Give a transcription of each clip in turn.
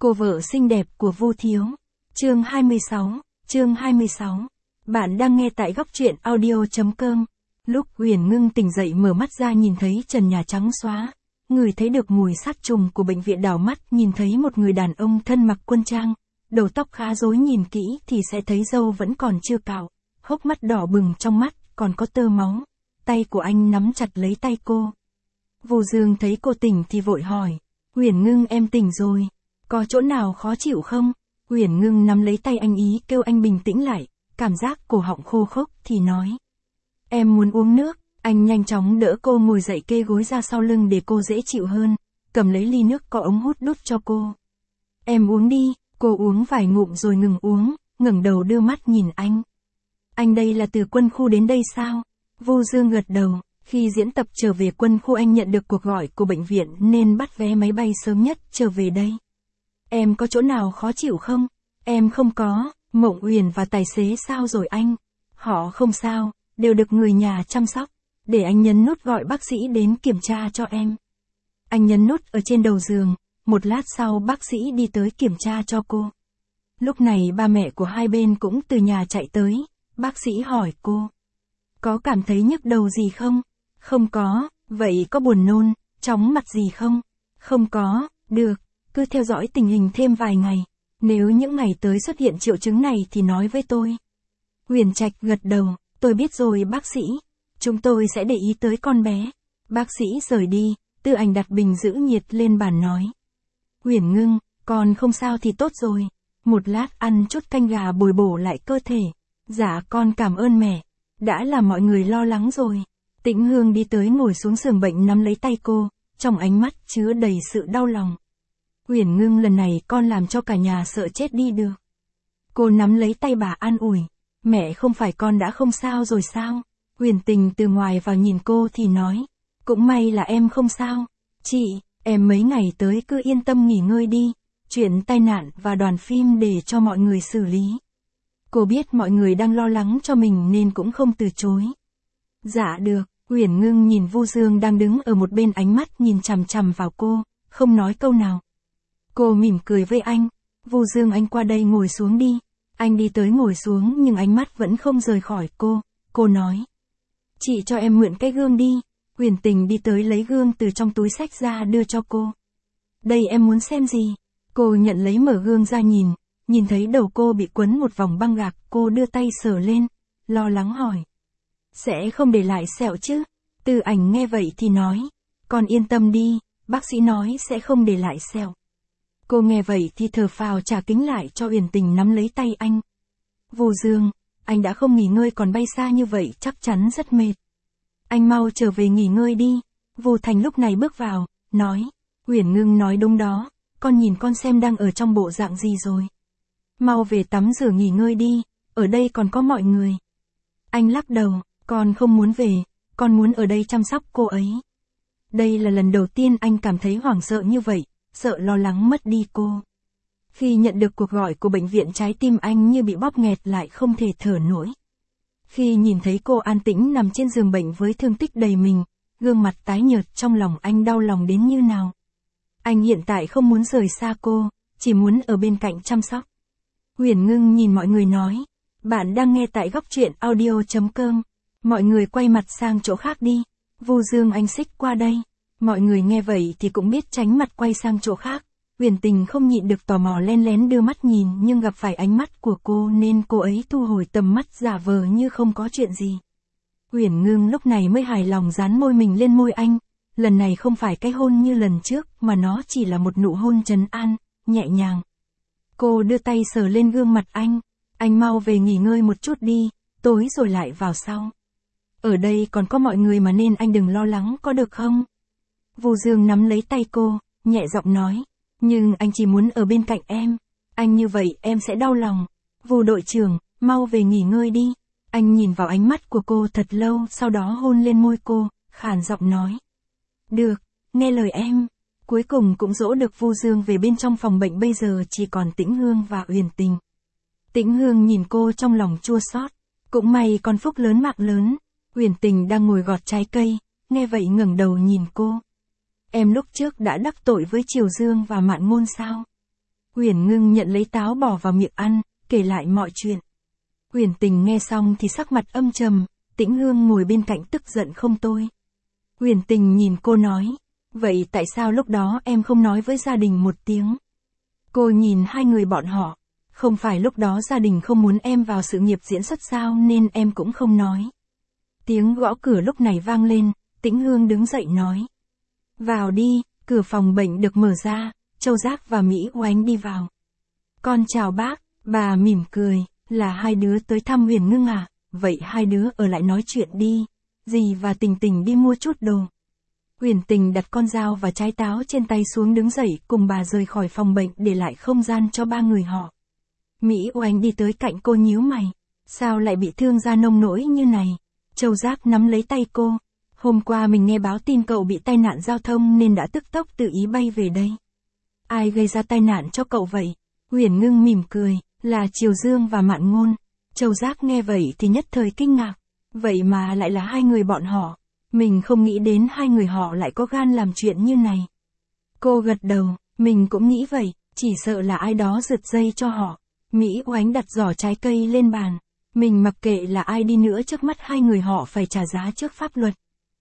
Cô vợ xinh đẹp của Vu Thiếu. Chương 26. Bạn đang nghe tại góc truyện audio.com. Lúc Huyền Ngưng tỉnh dậy mở mắt ra nhìn thấy trần nhà trắng xóa, người thấy được mùi sát trùng của bệnh viện, đảo mắt nhìn thấy một người đàn ông thân mặc quân trang, đầu tóc khá rối, nhìn kỹ thì sẽ thấy râu vẫn còn chưa cạo, hốc mắt đỏ bừng, trong mắt còn có tơ máu. Tay của anh nắm chặt lấy tay cô. Vu Dương thấy cô tỉnh thì vội hỏi, Huyền Ngưng em tỉnh rồi, có chỗ nào khó chịu không? Huyền Ngưng nắm lấy tay anh, ý kêu anh bình tĩnh lại, cảm giác cổ họng khô khốc thì nói. Em muốn uống nước. Anh nhanh chóng đỡ cô ngồi dậy, kê gối ra sau lưng để cô dễ chịu hơn, cầm lấy ly nước có ống hút đút cho cô. Em uống đi. Cô uống vài ngụm rồi ngừng uống, ngẩng đầu đưa mắt nhìn anh. Anh đây là từ quân khu đến đây sao? Vu Dương gật đầu, khi diễn tập trở về quân khu anh nhận được cuộc gọi của bệnh viện nên bắt vé máy bay sớm nhất trở về đây. Em có chỗ nào khó chịu không? Em không có. Mộng Uyển và tài xế sao rồi anh? Họ không sao, đều được người nhà chăm sóc. Để anh nhấn nút gọi bác sĩ đến kiểm tra cho em. Anh nhấn nút ở trên đầu giường, một lát sau bác sĩ đi tới kiểm tra cho cô. Lúc này ba mẹ của hai bên cũng từ nhà chạy tới, bác sĩ hỏi cô. Có cảm thấy nhức đầu gì không? Không có. Vậy có buồn nôn, chóng mặt gì không? Không có. Được, cứ theo dõi tình hình thêm vài ngày. Nếu những ngày tới xuất hiện triệu chứng này thì nói với tôi. Huyền Trạch gật đầu, tôi biết rồi bác sĩ. Chúng tôi sẽ để ý tới con bé. Bác sĩ rời đi, Tư Ảnh đặt bình giữ nhiệt lên bàn nói. Huyền Ngưng, con không sao thì tốt rồi. Một lát ăn chút canh gà bồi bổ lại cơ thể. Dạ con cảm ơn mẹ. Đã làm mọi người lo lắng rồi. Tĩnh Hương đi tới ngồi xuống giường bệnh nắm lấy tay cô, trong ánh mắt chứa đầy sự đau lòng. Huyền Ngưng, lần này con làm cho cả nhà sợ chết đi được. Cô nắm lấy tay bà an ủi. Mẹ, không phải con đã không sao rồi sao? Huyền Tình từ ngoài vào nhìn cô thì nói. Cũng may là em không sao. Chị, em mấy ngày tới cứ yên tâm nghỉ ngơi đi. Chuyện tai nạn và đoàn phim để cho mọi người xử lý. Cô biết mọi người đang lo lắng cho mình nên cũng không từ chối. Dạ được. Huyền Ngưng nhìn Vu Dương đang đứng ở một bên, ánh mắt nhìn chằm chằm vào cô, không nói câu nào. Cô mỉm cười với anh. Vu Dương, anh qua đây ngồi xuống đi. Anh đi tới ngồi xuống nhưng ánh mắt vẫn không rời khỏi cô. Cô nói. Chị cho em mượn cái gương đi. Huyền Tình đi tới lấy gương từ trong túi xách ra đưa cho cô. Đây em muốn xem gì? Cô nhận lấy mở gương ra nhìn thấy đầu cô bị quấn một vòng băng gạc, cô đưa tay sờ lên, lo lắng hỏi. Sẽ không để lại sẹo chứ? Tư Ảnh nghe vậy thì nói. Con yên tâm đi, bác sĩ nói sẽ không để lại sẹo. Cô nghe vậy thì thở phào trả kính lại cho Huyền Tình nắm lấy tay anh. Vu Dương, anh đã không nghỉ ngơi còn bay xa như vậy chắc chắn rất mệt. Anh mau trở về nghỉ ngơi đi. Vu Thành lúc này bước vào, nói. Huyền Ngưng nói đúng đó, con nhìn con xem đang ở trong bộ dạng gì rồi. Mau về tắm rửa nghỉ ngơi đi, ở đây còn có mọi người. Anh lắc đầu, con không muốn về, con muốn ở đây chăm sóc cô ấy. Đây là lần đầu tiên anh cảm thấy hoảng sợ như vậy, sợ lo lắng mất đi cô. Khi nhận được cuộc gọi của bệnh viện, trái tim anh như bị bóp nghẹt lại, không thể thở nổi. Khi nhìn thấy cô an tĩnh nằm trên giường bệnh với thương tích đầy mình, gương mặt tái nhợt, trong lòng anh đau lòng đến như nào. Anh hiện tại không muốn rời xa cô, chỉ muốn ở bên cạnh chăm sóc. Huyền Ngưng nhìn mọi người nói. Bạn đang nghe tại góc truyện audio.com. Mọi người quay mặt sang chỗ khác đi. Vu Dương, anh xích qua đây. Mọi người nghe vậy thì cũng biết tránh mặt quay sang chỗ khác. Huyền Tình không nhịn được tò mò len lén đưa mắt nhìn, nhưng gặp phải ánh mắt của cô nên cô ấy thu hồi tầm mắt, giả vờ như không có chuyện gì. Huyền Ngưng lúc này mới hài lòng dán môi mình lên môi anh. Lần này không phải cái hôn như lần trước mà nó chỉ là một nụ hôn trấn an, nhẹ nhàng. Cô đưa tay sờ lên gương mặt anh. Anh mau về nghỉ ngơi một chút đi, tối rồi lại vào sau. Ở đây còn có mọi người mà nên anh đừng lo lắng có được không? Vu Dương nắm lấy tay cô, nhẹ giọng nói. Nhưng anh chỉ muốn ở bên cạnh em. Anh như vậy em sẽ đau lòng. Vu đội trưởng, mau về nghỉ ngơi đi. Anh nhìn vào ánh mắt của cô thật lâu, sau đó hôn lên môi cô, khàn giọng nói. Được, nghe lời em. Cuối cùng cũng dỗ được Vu Dương về bên trong phòng bệnh, bây giờ chỉ còn Tĩnh Hương và Huyền Tình. Tĩnh Hương nhìn cô trong lòng chua xót. Cũng may con phúc lớn mạng lớn. Huyền Tình đang ngồi gọt trái cây, nghe vậy ngẩng đầu nhìn cô. Em lúc trước đã đắc tội với Triều Dương và Mạn Ngôn sao? Uyển Ngưng nhận lấy táo bỏ vào miệng ăn, kể lại mọi chuyện. Uyển Tình nghe xong thì sắc mặt âm trầm, Tĩnh Hương ngồi bên cạnh tức giận không thôi. Uyển Tình nhìn cô nói, vậy tại sao lúc đó em không nói với gia đình một tiếng? Cô nhìn hai người bọn họ, không phải lúc đó gia đình không muốn em vào sự nghiệp diễn xuất sao nên em cũng không nói. Tiếng gõ cửa lúc này vang lên, Tĩnh Hương đứng dậy nói. Vào đi, cửa phòng bệnh được mở ra, Châu Giác và Mỹ Oánh đi vào. Con chào bác, bà mỉm cười, là hai đứa tới thăm Uyển Ngưng à, vậy hai đứa ở lại nói chuyện đi, dì và Tình Tình đi mua chút đồ. Uyển Tình đặt con dao và trái táo trên tay xuống đứng dậy cùng bà rời khỏi phòng bệnh để lại không gian cho ba người họ. Mỹ Oánh đi tới cạnh cô nhíu mày, sao lại bị thương ra nông nỗi như này? Châu Giác nắm lấy tay cô, hôm qua mình nghe báo tin cậu bị tai nạn giao thông nên đã tức tốc tự ý bay về đây. Ai gây ra tai nạn cho cậu vậy? Uyển Ngưng mỉm cười, là Triều Dương và Mạn Ngôn. Châu Giác nghe vậy thì nhất thời kinh ngạc, vậy mà lại là hai người bọn họ. Mình không nghĩ đến hai người họ lại có gan làm chuyện như này. Cô gật đầu, mình cũng nghĩ vậy, chỉ sợ là ai đó giật dây cho họ. Mỹ Oánh đặt giỏ trái cây lên bàn. Mình mặc kệ là ai đi nữa trước mắt hai người họ phải trả giá trước pháp luật.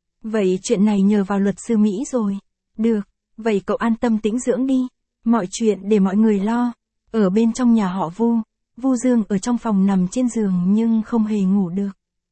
Vậy chuyện này nhờ vào luật sư Mỹ rồi. Được, vậy cậu an tâm tĩnh dưỡng đi. Mọi chuyện để mọi người lo. Ở bên trong nhà họ Vu Dương ở trong phòng nằm trên giường nhưng không hề ngủ được.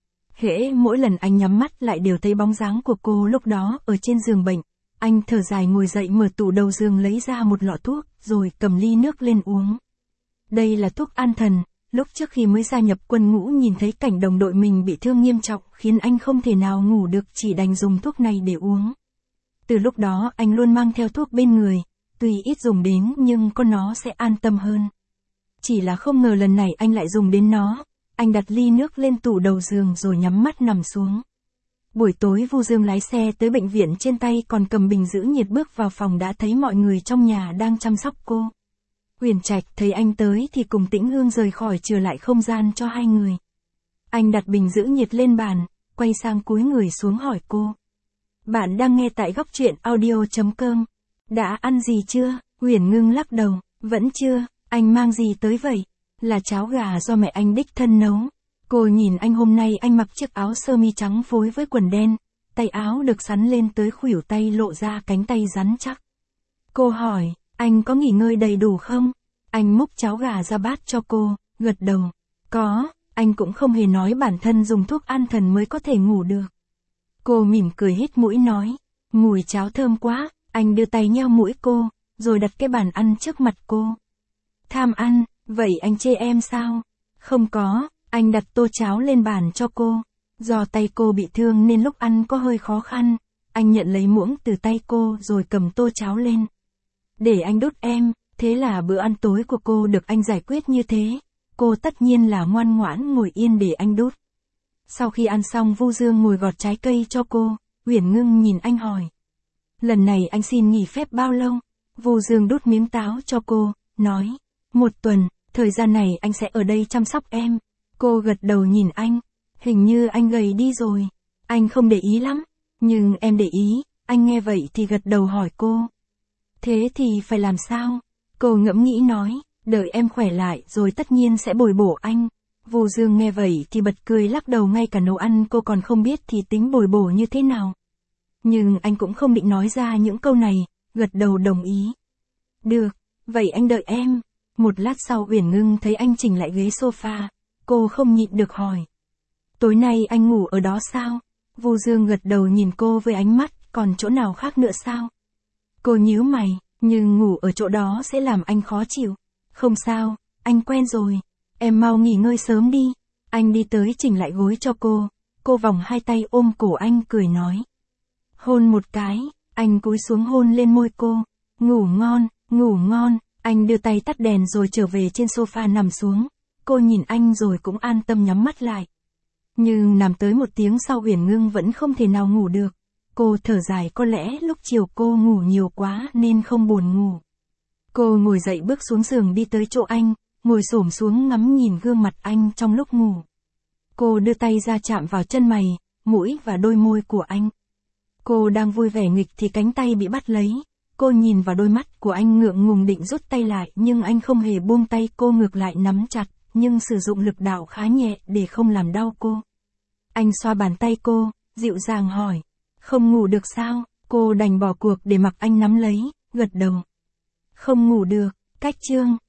Hễ mỗi lần anh nhắm mắt lại đều thấy bóng dáng của cô lúc đó ở trên giường bệnh. Anh thở dài ngồi dậy mở tủ đầu giường lấy ra một lọ thuốc rồi cầm ly nước lên uống. Đây là thuốc an thần, lúc trước khi mới gia nhập quân ngũ nhìn thấy cảnh đồng đội mình bị thương nghiêm trọng khiến anh không thể nào ngủ được chỉ đành dùng thuốc này để uống. Từ lúc đó anh luôn mang theo thuốc bên người, tuy ít dùng đến nhưng có nó sẽ an tâm hơn. Chỉ là không ngờ lần này anh lại dùng đến nó. Anh đặt ly nước lên tủ đầu giường rồi nhắm mắt nằm xuống. Buổi tối Vu Dương lái xe tới bệnh viện trên tay còn cầm bình giữ nhiệt bước vào phòng đã thấy mọi người trong nhà đang chăm sóc cô. Uyển Trạch thấy anh tới thì cùng Tĩnh Hương rời khỏi trở lại không gian cho hai người. Anh đặt bình giữ nhiệt lên bàn, quay sang cúi người xuống hỏi cô. Bạn đang nghe tại góc truyện audio.com. Đã ăn gì chưa? Uyển Ngưng lắc đầu, vẫn chưa, anh mang gì tới vậy? Là cháo gà do mẹ anh đích thân nấu. Cô nhìn anh hôm nay anh mặc chiếc áo sơ mi trắng phối với quần đen, tay áo được xắn lên tới khuỷu tay lộ ra cánh tay rắn chắc. Cô hỏi, anh có nghỉ ngơi đầy đủ không? Anh múc cháo gà ra bát cho cô, gật đầu. Có, anh cũng không hề nói bản thân dùng thuốc an thần mới có thể ngủ được. Cô mỉm cười hít mũi nói, mùi cháo thơm quá, anh đưa tay nheo mũi cô, rồi đặt cái bàn ăn trước mặt cô. Tham ăn, vậy anh chê em sao? Không có, anh đặt tô cháo lên bàn cho cô. Do tay cô bị thương nên lúc ăn có hơi khó khăn, anh nhận lấy muỗng từ tay cô rồi cầm tô cháo lên. Để anh đút em, thế là bữa ăn tối của cô được anh giải quyết như thế. Cô tất nhiên là ngoan ngoãn ngồi yên để anh đút. Sau khi ăn xong Vu Dương ngồi gọt trái cây cho cô, Uyển Ngưng nhìn anh hỏi. Lần này anh xin nghỉ phép bao lâu? Vu Dương đút miếng táo cho cô, nói. 1 tuần, thời gian này anh sẽ ở đây chăm sóc em. Cô gật đầu nhìn anh. Hình như anh gầy đi rồi. Anh không để ý lắm. Nhưng em để ý, anh nghe vậy thì gật đầu hỏi cô. Thế thì phải làm sao? Cô ngẫm nghĩ nói, đợi em khỏe lại rồi tất nhiên sẽ bồi bổ anh. Vu Dương nghe vậy thì bật cười lắc đầu ngay cả nấu ăn cô còn không biết thì tính bồi bổ như thế nào. Nhưng anh cũng không định nói ra những câu này, gật đầu đồng ý. Được, vậy anh đợi em. Một lát sau Uyển Ngưng thấy anh chỉnh lại ghế sofa, cô không nhịn được hỏi. Tối nay anh ngủ ở đó sao? Vu Dương gật đầu nhìn cô với ánh mắt, còn chỗ nào khác nữa sao? Cô nhíu mày, nhưng ngủ ở chỗ đó sẽ làm anh khó chịu. Không sao, anh quen rồi. Em mau nghỉ ngơi sớm đi. Anh đi tới chỉnh lại gối cho cô vòng hai tay ôm cổ anh cười nói. Hôn một cái, anh cúi xuống hôn lên môi cô. Ngủ ngon, ngủ ngon. Anh đưa tay tắt đèn rồi trở về trên sofa nằm xuống. Cô nhìn anh rồi cũng an tâm nhắm mắt lại. Nhưng nằm tới 1 tiếng sau Uyển Ngưng vẫn không thể nào ngủ được. Cô thở dài có lẽ lúc chiều cô ngủ nhiều quá nên không buồn ngủ. Cô ngồi dậy bước xuống giường đi tới chỗ anh, ngồi xổm xuống ngắm nhìn gương mặt anh trong lúc ngủ. Cô đưa tay ra chạm vào chân mày, mũi và đôi môi của anh. Cô đang vui vẻ nghịch thì cánh tay bị bắt lấy. Cô nhìn vào đôi mắt của anh ngượng ngùng định rút tay lại nhưng anh không hề buông tay cô, ngược lại nắm chặt, nhưng sử dụng lực đạo khá nhẹ để không làm đau cô. Anh xoa bàn tay cô, dịu dàng hỏi. Không ngủ được sao? Cô đành bỏ cuộc để mặc anh nắm lấy, gật đầu. Không ngủ được, cách chương.